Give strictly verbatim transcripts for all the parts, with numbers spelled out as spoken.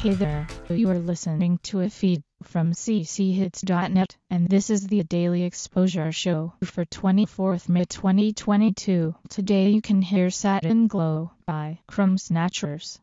Hey there, you are listening to a feed from c c hits dot net, and this is the Daily Exposure Show for twenty-fourth May twenty twenty-two. Today you can hear Satin Glow by Crumb Snatchers.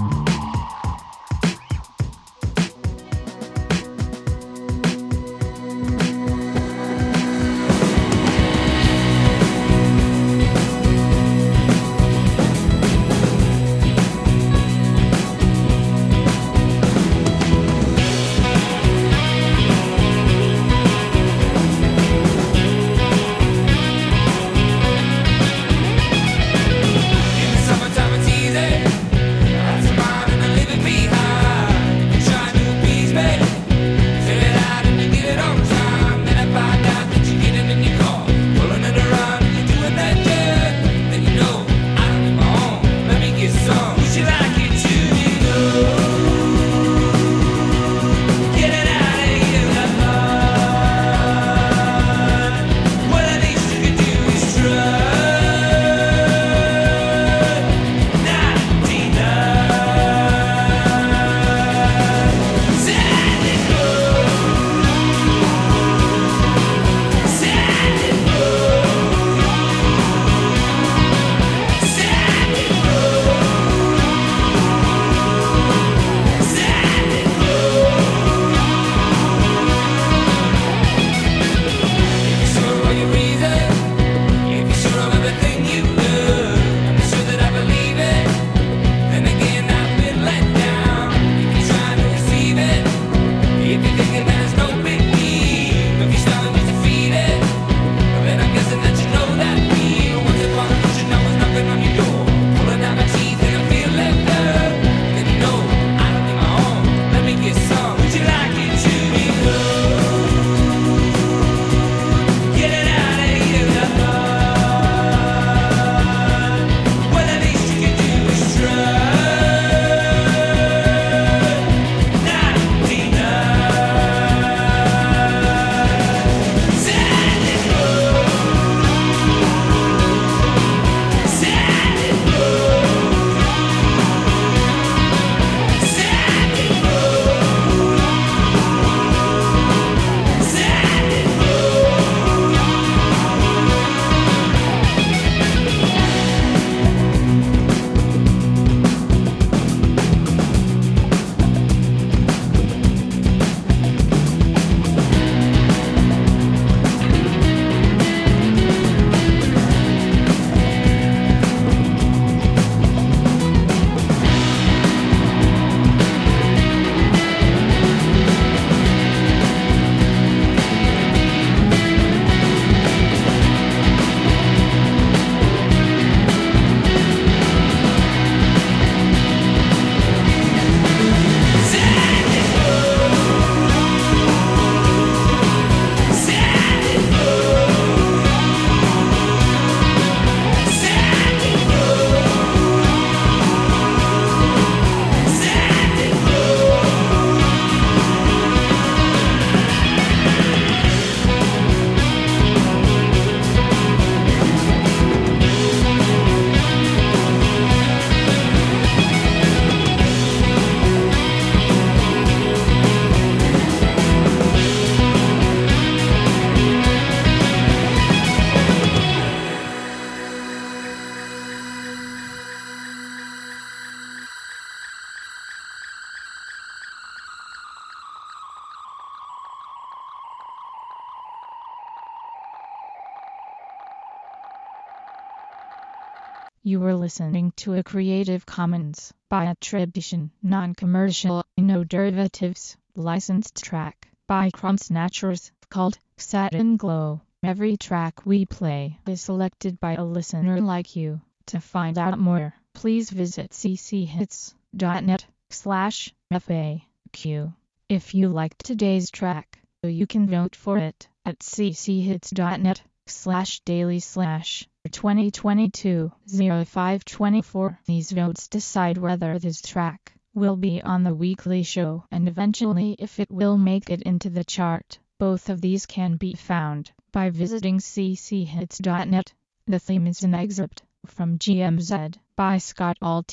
You were listening to a Creative Commons by attribution, non-commercial, no derivatives, licensed track by Crumb Snatchers called Satin Glow. Every track we play is selected by a listener like you. To find out more, please visit c c hits dot net slash F A Q. If you liked today's track, you can vote for it at c c hits dot net slash daily slash twenty twenty-two oh five twenty-four. These votes decide whether this track will be on the weekly show and eventually if it will make it into the chart. Both of these can be found by visiting c c hits dot net. The theme is an excerpt from G M Z by Scott Altham.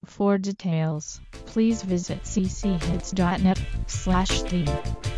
For details, please visit c c hits dot net slash theme.